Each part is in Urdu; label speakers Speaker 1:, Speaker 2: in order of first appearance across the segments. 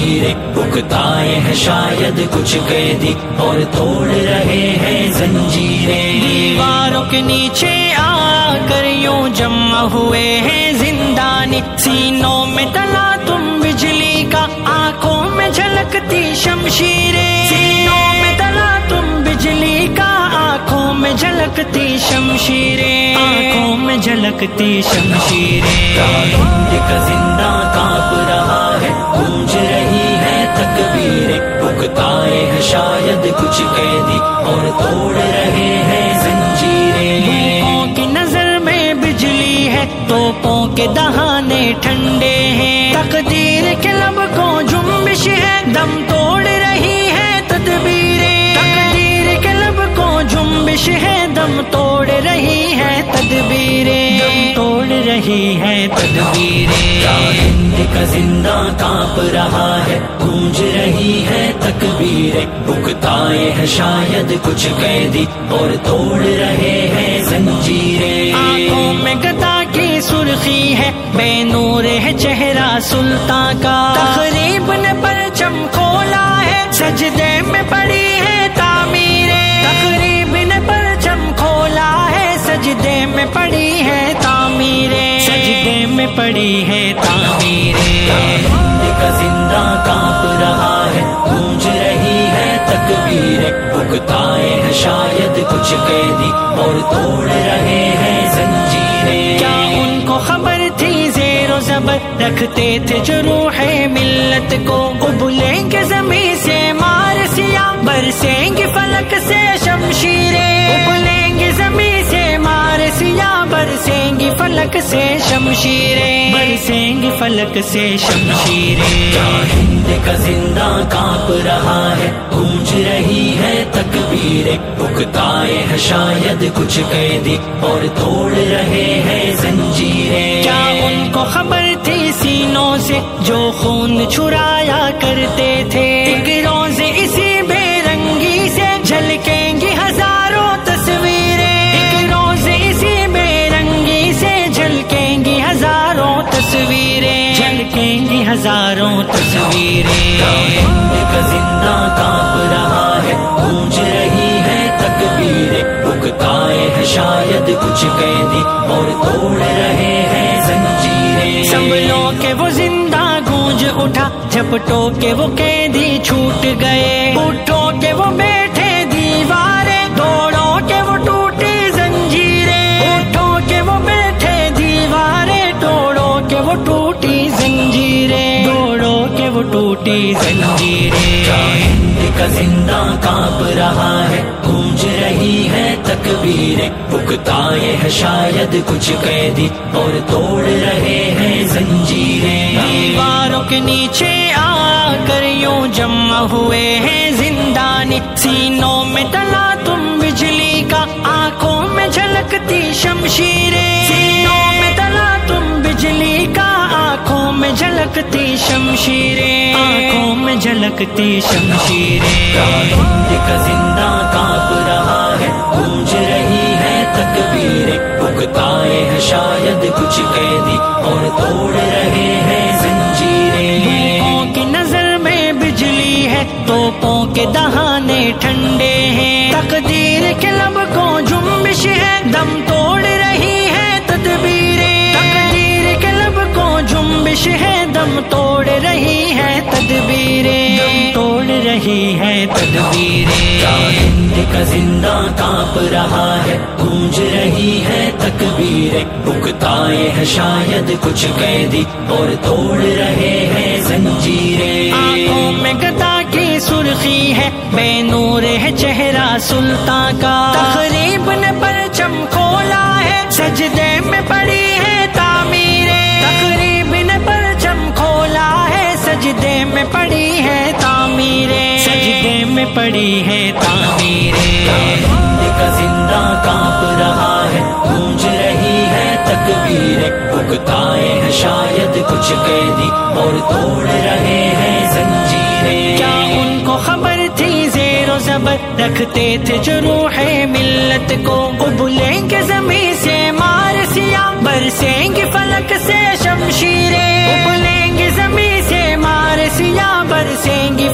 Speaker 1: زنجیریں بھگتائے ہیں شاید کچھ قیدی اور توڑ رہے ہیں زنجیریں.
Speaker 2: دیواروں کے نیچے آ کر یوں جمع ہوئے ہیں زندانی، سینوں میں تلا تم بجلی کا، آنکھوں میں جھلکتی شمشیریں. سینوں میں تلا تم بجلی کا، آنکھوں میں جھلکتی شمشیریں، آنکھوں میں جھلکتی شمشیریں.
Speaker 1: ہند کا زندہ کانپ رہا ہے، گونج رہی ہے تکبیریں بھگتائے ہیں شاید کچھ قیدی اور توڑ رہے ہیں زنجیریں.
Speaker 2: بھوکوں کی نظر میں بجلی ہے، توپوں کے دہانے ٹھنڈے ہیں، تقدیر کے لب کو جنبش ہے، دم توڑ رہی ہے تدبیریں. تقدیر کے لب کو جنبش ہے، دم توڑ رہی ہے تدبیریں، دم توڑ رہی ہے تدبیریں.
Speaker 1: ہند کا زندہ کانپ رہا ہے، گونج رہی ہے تکبیریں بھگتائے ہیں شاید کچھ قیدی اور توڑ رہے ہیں زنجیریں.
Speaker 2: آنکھوں میں گدا کی سرخی ہے، بے نور ہے چہرہ سلطان کا، تخریب نے پرچم کھولا ہے، سجدے میں پڑی ہے تعمیریں. تخریب نے پرچم کھولا ہے، سجدے میں پڑی ہے تعمیریں، سجدے میں پڑی ہے تعمیریں.
Speaker 1: ہند کا زندہ کانپ رہا ہے، گونج رہی ہے تکبیریں بھگتائے ہیں شاید کچھ قیدی اور توڑ رہے ہیں زنجیریں.
Speaker 2: کیا ان کو خبر تھی زیر و زبر رکھتے تھے جو روح ملت کو، ابلیں گے زمین سے مار سیاہ، برسیں گے فلک سے شمشیریں. ابلیں گے زمین سے مار سیاہ، برسیں گے فلک سے شمشیریں، برسیں گے فلک سے شمشیریں.
Speaker 1: ہند کا زندہ کانپ رہا ہے، گونج رہی ہے تکبیریں بھگتائے ہیں شاید کچھ قیدی اور توڑ رہے ہیں زنجیریں.
Speaker 2: کیا ان کو خبر تھی سینوں سے جو خون چھرایا کرتے تھے، ایک روز اسی بے رنگی سے جھلکیں گی ہزاروں تصویریں. ایک روز اسی بے رنگی سے جھلکیں گی ہزاروں تصویریں، جھلکیں گی ہزاروں تصویریں.
Speaker 1: ہند کا زندہ کانپ رہا ہے، گونج رہی ہے تکبیریں بھگتائے ہیں شاید کچھ قیدی اور توڑ رہے ہیں زنجیریں.
Speaker 2: سنبھلو کہ وہ زندہ گونج اٹھا، جھپٹو کہ وہ قیدی چھوٹ گئے، اٹھو کہ وہ بیٹھے دیواریں، دوڑو کہ وہ ٹوٹی زنجیریں. اٹھو کہ وہ بیٹھے دیواریں، دوڑو کہ وہ ٹوٹی زنجیریں، دوڑو کہ وہ ٹوٹی زنجیریں.
Speaker 1: ہند کا زندہ کانپ رہا ہے، گونج رہی ہے تکبیریں بھگتائے ہیں شاید کچھ قیدی اور توڑ رہے ہیں زنجیریں.
Speaker 2: دیواروں کے نیچے آ کر یوں جمع ہوئے ہیں زندانی، سینوں میں تلا تم بجلی کا، آنکھوں میں جھلکتی شمشیریں. سینوں میں تلا تم بجلی کا، آنکھوں میں جھلکتی شمشیریں، آنکھوں میں جھلکتی شمشیریں.
Speaker 1: ہند کا زندہ کانپ رہا ہے، گونج رہی ہے تکبیریں بھگتائے ہیں شاید کچھ قیدی اور توڑ رہے ہیں زنجیریں.
Speaker 2: بھوکوں کی نظر میں بجلی ہے، توپوں کے دہانے ٹھنڈے ہیں، تقدیر کے لب کو جنبش ہے، دم توڑ رہی ہے تدبیریں. تقدیر کے لب کو جنبش ہے، دم توڑ رہی ہے تدبیریں، دم توڑ رہی ہے تدبیریں.
Speaker 1: ہند کا زندہ کانپ رہا ہے، گونج رہی ہے تکبیریں بھگتائے ہیں شاید کچھ قیدی اور توڑ رہے ہیں زنجیریں.
Speaker 2: آنکھوں میں گدا کی سرخی ہے، بے نور ہے چہرہ سلطان کا، تخریب نے پرچم کھولا ہے، سجدے میں پڑی ہے تعمیریں. تخریب نے پرچم کھولا ہے، سجدے میں پڑی ہے تعمیریں، سجدے میں پڑی ہے تعمیریں.
Speaker 1: ہند کا زندہ کانپ رہا ہے، گونج رہی ہے تکبیریں بھگتائے ہیں شاید کچھ قیدی اور توڑ رہے ہیں زنجیریں.
Speaker 2: کیا ان کو خبر تھی زیر و زبر رکھتے تھے جو روح ملت کو، ابلیں گے زمین سے مار سیاہ، برسیں گے فلک سے شمشیریں. ابلیں گے زمین سے مار سیاہ،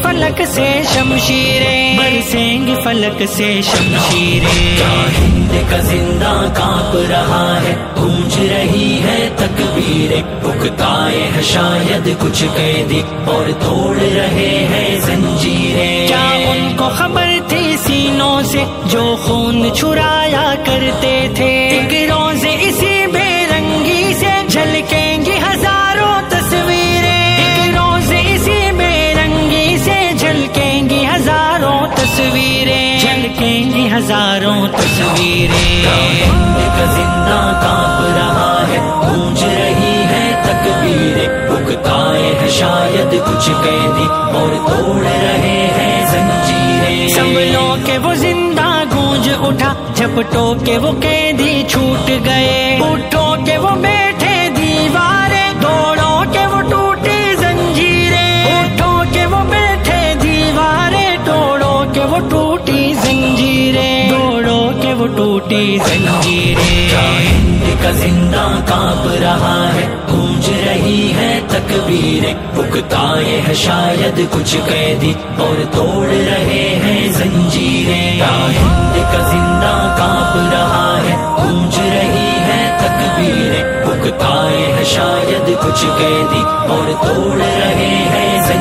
Speaker 2: فلک سے شمشیریں، برسیں گی فلک سے شمشیریں.
Speaker 1: کیا ہند کا زندہ کانپ رہا ہے، گونج رہی ہے تکبیریں، اکتائے ہیں شاید کچھ قیدی اور توڑ رہے ہیں زنجیریں.
Speaker 2: کیا ان کو خبر تھی سینوں سے جو خون چھرایا کرتے تھے، ایک روز اسی بے رنگی سے جھلکیں گی ہزاروں تصویریں، ایک روز اسی بے رنگی سے جھلکیں گی ہزاروں تصویریں، جھلکیں گی ہزاروں تصویریں.
Speaker 1: ہند کا زندہ کانپ رہا ہے، گونج رہی ہے تکبیریں، اکتائے ہیں شاید کچھ قیدی اور توڑ رہے ہیں زنجیریں.
Speaker 2: سنبھلو کہ وہ زندہ گونج اٹھا، جھپٹو کہ وہ قیدی چھوٹ گئے، اٹھو کہ وہ بیٹھے دیواریں، دوڑو کہ وہ ٹوٹی زنجیریں، اٹھو کہ وہ بیٹھے دیواریں، توڑو کہ وہ ٹوٹی زنجیریں، دوڑو کہ وہ ٹوٹی زنجیریں.
Speaker 1: کیا ہند کا زندہ کانپ رہا ہے، گونج رہی ہے تکبیریں، اکتائے ہیں شاید کچھ قیدی اور توڑ رہے ہیں زنجیریں. کیا ہند کا زندہ کانپ رہا ہے، گونج رہی ہے تکبیریں، اکتائے ہیں شاید کچھ قیدی اور توڑ رہے ہیں زنجیریں.